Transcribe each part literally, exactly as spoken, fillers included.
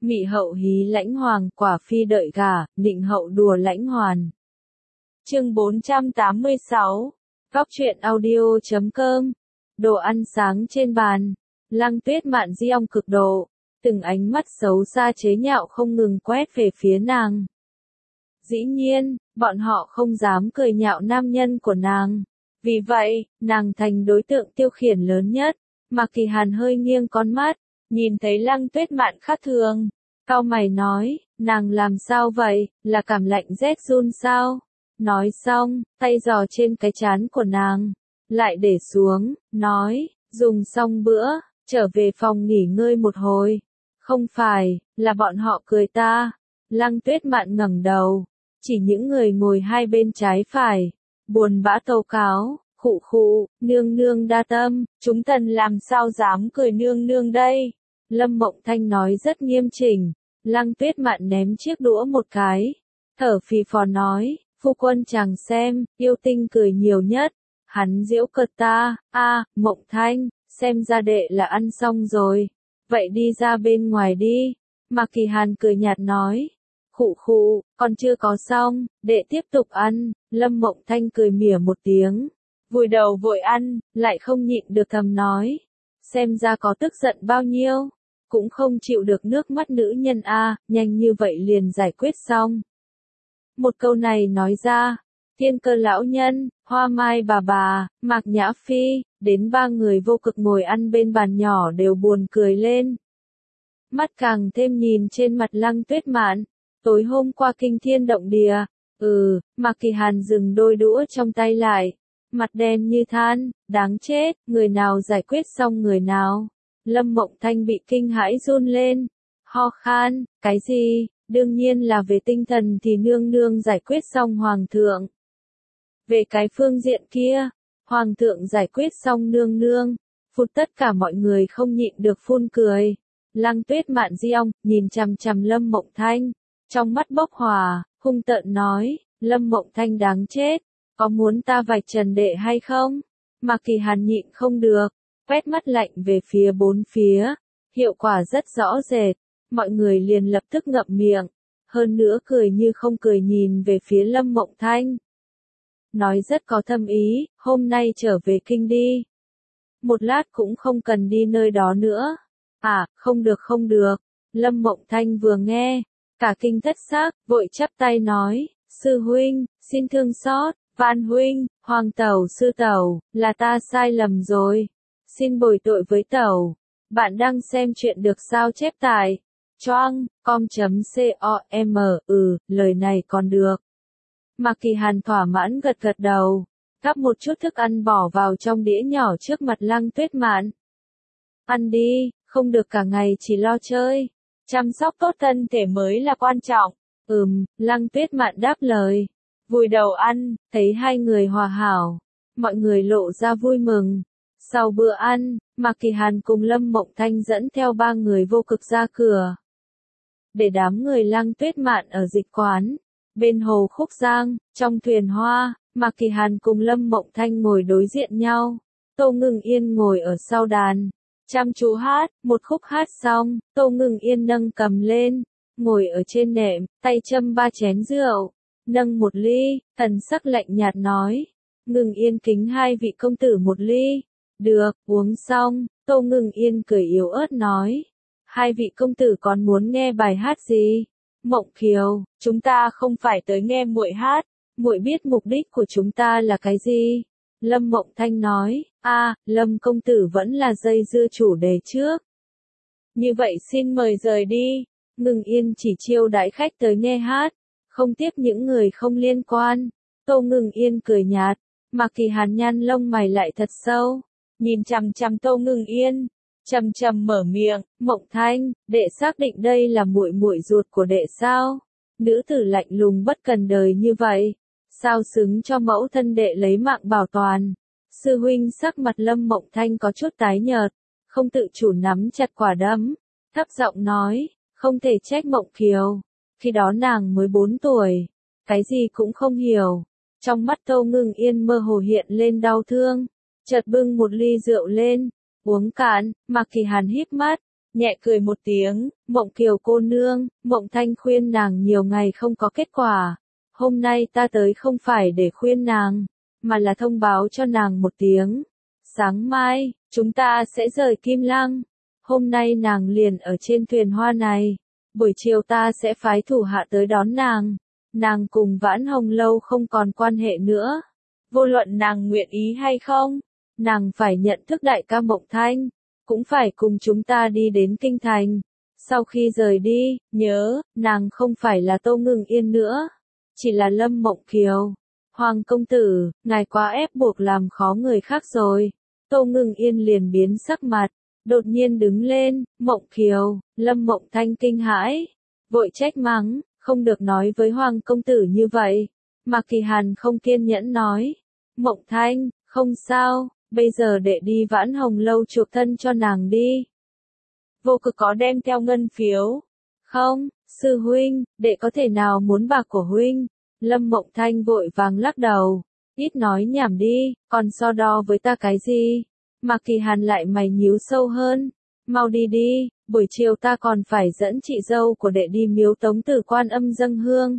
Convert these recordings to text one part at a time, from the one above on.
Mị hậu hí lãnh hoàng, quả phi đợi gả, nịnh hậu đùa lãnh hoàn. Chương bốn trăm tám mươi sáu. Góc truyện audio chấm com. Đồ ăn sáng trên bàn. Lăng Tuyết Mạn di ong cực độ, từng ánh mắt xấu xa chế nhạo không ngừng quét về phía nàng. Dĩ nhiên, bọn họ không dám cười nhạo nam nhân của nàng. Vì vậy, nàng thành đối tượng tiêu khiển lớn nhất. Mạc Kỳ Hàn hơi nghiêng con mắt, nhìn thấy Lăng Tuyết Mạn khác thường. Cau mày nói, nàng làm sao vậy, là cảm lạnh rét run sao? Nói xong, tay giò trên cái trán của nàng, lại để xuống, nói, dùng xong bữa, trở về phòng nghỉ ngơi một hồi. Không phải, là bọn họ cười ta. Lăng Tuyết Mạn ngẩng đầu, chỉ những người ngồi hai bên trái phải, buồn bã tâu cáo, khụ khụ, nương nương đa tâm, chúng tần làm sao dám cười nương nương đây. Lâm Mộng Thanh nói rất nghiêm chỉnh. Lăng Tuyết Mạn ném chiếc đũa một cái, thở phì phò nói, phu quân chàng xem, yêu tinh cười nhiều nhất. Hắn giễu cợt ta, a, Mộng Thanh, xem ra đệ là ăn xong rồi, vậy đi ra bên ngoài đi. Mạc Kỳ Hàn cười nhạt nói, khụ khụ, còn chưa có xong, đệ tiếp tục ăn. Lâm Mộng Thanh cười mỉa một tiếng, vùi đầu vội ăn, lại không nhịn được thầm nói, xem ra có tức giận bao nhiêu, cũng không chịu được nước mắt nữ nhân a, nhanh như vậy liền giải quyết xong. Một câu này nói ra, Thiên Cơ lão nhân, Hoa Mai bà bà, Mạc Nhã Phi, đến ba người vô cực ngồi ăn bên bàn nhỏ đều buồn cười lên. Mắt càng thêm nhìn trên mặt Lăng Tuyết Mạn, tối hôm qua kinh thiên động địa, ừ, Mạc Kỳ Hàn dừng đôi đũa trong tay lại, mặt đen như than, đáng chết, người nào giải quyết xong người nào. Lâm Mộng Thanh bị kinh hãi run lên, ho khan, cái gì, đương nhiên là về tinh thần thì nương nương giải quyết xong hoàng thượng. Về cái phương diện kia, hoàng thượng giải quyết xong nương nương, phụt tất cả mọi người không nhịn được phun cười. Lăng Tuyết Mạn di ong, nhìn chằm chằm Lâm Mộng Thanh, trong mắt bốc hỏa, hung tợn nói, Lâm Mộng Thanh đáng chết, có muốn ta vạch trần đệ hay không? Mạc Kỳ Hàn nhịn không được, quét mắt lạnh về phía bốn phía, hiệu quả rất rõ rệt, mọi người liền lập tức ngậm miệng, hơn nữa cười như không cười nhìn về phía Lâm Mộng Thanh. Nói rất có thâm ý, hôm nay trở về kinh đi. Một lát cũng không cần đi nơi đó nữa. À, không được không được. Lâm Mộng Thanh vừa nghe, cả kinh thất xác, vội chắp tay nói, sư huynh, xin thương xót, Van huynh, Hoàng tẩu sư tẩu, là ta sai lầm rồi. Xin bồi tội với tẩu. Bạn đang xem chuyện được sao chép tại choang com.com, ừ, lời này còn được. Mạc Kỳ Hàn thỏa mãn gật gật đầu, gắp một chút thức ăn bỏ vào trong đĩa nhỏ trước mặt Lăng Tuyết Mạn. Ăn đi, không được cả ngày chỉ lo chơi, chăm sóc tốt thân thể mới là quan trọng. Ừm, Lăng Tuyết Mạn đáp lời, vùi đầu ăn, thấy hai người hòa hảo, mọi người lộ ra vui mừng. Sau bữa ăn, Mạc Kỳ Hàn cùng Lâm Mộng Thanh dẫn theo ba người vô cực ra cửa. Để đám người Lăng Tuyết Mạn ở dịch quán, bên hồ Khúc Giang, trong thuyền hoa, Mạc Kỳ Hàn cùng Lâm Mộng Thanh ngồi đối diện nhau. Tô Ngưng Yên ngồi ở sau đàn, chăm chú hát, một khúc hát xong, Tô Ngưng Yên nâng cầm lên, ngồi ở trên nệm, tay châm ba chén rượu, nâng một ly, thần sắc lạnh nhạt nói, Ngưng Yên kính hai vị công tử một ly. Được, uống xong, Tô Ngưng Yên cười yếu ớt nói, hai vị công tử còn muốn nghe bài hát gì? Mộng Kiều, chúng ta không phải tới nghe muội hát, muội biết mục đích của chúng ta là cái gì? Lâm Mộng Thanh nói, a, Lâm công tử vẫn là dây dưa chủ đề trước. Như vậy xin mời rời đi. Ngưng Yên chỉ chiêu đãi khách tới nghe hát, không tiếp những người không liên quan. Tô Ngưng Yên cười nhạt, Mạc Kỳ Hàn nhăn lông mày lại thật sâu, nhìn chằm chằm Tô Ngưng Yên, trầm trầm mở miệng, Mộng Thanh, đệ xác định đây là muội muội ruột của đệ sao? Nữ tử lạnh lùng bất cần đời như vậy, sao xứng cho mẫu thân đệ lấy mạng bảo toàn? Sư huynh sắc mặt Lâm Mộng Thanh có chút tái nhợt, không tự chủ nắm chặt quả đấm, thấp giọng nói, không thể trách Mộng Kiều, khi đó nàng mới bốn tuổi, cái gì cũng không hiểu. Trong mắt Tô Ngưng Yên mơ hồ hiện lên đau thương, chợt bưng một ly rượu lên, uống cạn. Mạc Kỳ Hàn híp mắt, nhẹ cười một tiếng, Mộng Kiều cô nương, Mộng Thanh khuyên nàng nhiều ngày không có kết quả. Hôm nay ta tới không phải để khuyên nàng, mà là thông báo cho nàng một tiếng. Sáng mai, chúng ta sẽ rời Kim Lăng. Hôm nay nàng liền ở trên thuyền hoa này. Buổi chiều ta sẽ phái thủ hạ tới đón nàng. Nàng cùng Vãn Hồng Lâu không còn quan hệ nữa. Vô luận nàng nguyện ý hay không, nàng phải nhận thức đại ca Mộng Thanh, cũng phải cùng chúng ta đi đến kinh thành. Sau khi rời đi, nhớ, nàng không phải là Tô Ngưng Yên nữa, chỉ là Lâm Mộng Kiều. Hoàng công tử, ngài quá ép buộc làm khó người khác rồi. Tô Ngưng Yên liền biến sắc mặt, đột nhiên đứng lên, Mộng Kiều, Lâm Mộng Thanh kinh hãi, vội trách mắng, không được nói với Hoàng công tử như vậy. Mạc Kỳ Hàn không kiên nhẫn nói, Mộng Thanh, không sao, bây giờ đệ đi Vãn Hồng Lâu chuộc thân cho nàng đi. Vô Cực có đem theo ngân phiếu? Không, sư huynh, đệ có thể nào muốn bạc của huynh? Lâm Mộng Thanh vội vàng lắc đầu, ít nói nhảm đi, còn so đo với ta cái gì? Mạc Kỳ Hàn lại mày nhíu sâu hơn, mau đi đi, buổi chiều ta còn phải dẫn chị dâu của đệ đi miếu Tống Tử Quan Âm dâng hương.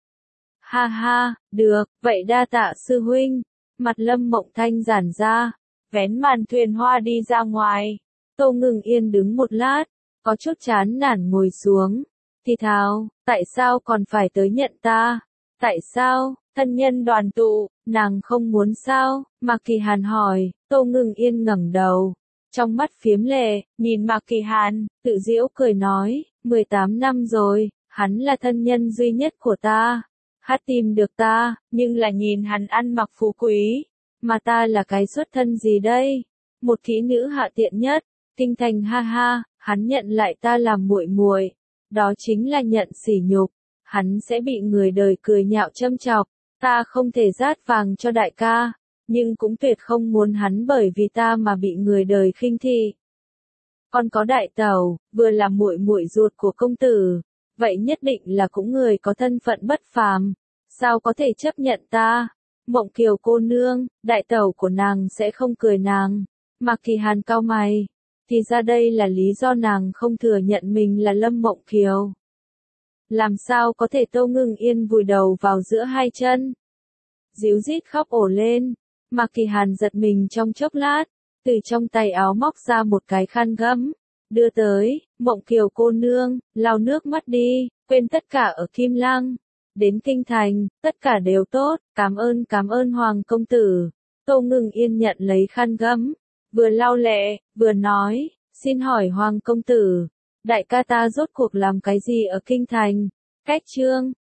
Ha ha, được, vậy đa tạ sư huynh. Mặt Lâm Mộng Thanh giãn ra, vén màn thuyền hoa đi ra ngoài. Tô Ngưng Yên đứng một lát, có chút chán nản ngồi xuống, thì thào, tại sao còn phải tới nhận ta? Tại sao, thân nhân đoàn tụ, nàng không muốn sao? Mạc Kỳ Hàn hỏi. Tô Ngưng Yên ngẩng đầu, trong mắt phiếm lệ, nhìn Mạc Kỳ Hàn, tự giễu cười nói, mười tám năm rồi, hắn là thân nhân duy nhất của ta. Hát tìm được ta, nhưng là nhìn hắn ăn mặc phú quý, mà ta là cái xuất thân gì đây? Một kỹ nữ hạ tiện nhất, kinh thành ha ha, hắn nhận lại ta làm muội muội, đó chính là nhận sỉ nhục, hắn sẽ bị người đời cười nhạo châm chọc, ta không thể rát vàng cho đại ca, nhưng cũng tuyệt không muốn hắn bởi vì ta mà bị người đời khinh thị. Còn có đại tẩu, vừa là muội muội ruột của công tử, vậy nhất định là cũng người có thân phận bất phàm, sao có thể chấp nhận ta? Mộng Kiều cô nương, đại tẩu của nàng sẽ không cười nàng. Mạc Kỳ Hàn cau mày, thì ra đây là lý do nàng không thừa nhận mình là Lâm Mộng Kiều. Làm sao có thể? Tô Ngưng Yên vùi đầu vào giữa hai chân, díu dít khóc ổ lên. Mạc Kỳ Hàn giật mình trong chốc lát, từ trong tay áo móc ra một cái khăn gấm, đưa tới, Mộng Kiều cô nương, lau nước mắt đi, quên tất cả ở Kim Lăng. Đến kinh thành, tất cả đều tốt, cảm ơn cảm ơn Hoàng công tử. Tô Ngưng Yên nhận lấy khăn gấm, vừa lau lệ, vừa nói, xin hỏi Hoàng công tử, đại ca ta rốt cuộc làm cái gì ở kinh thành? Cách trương,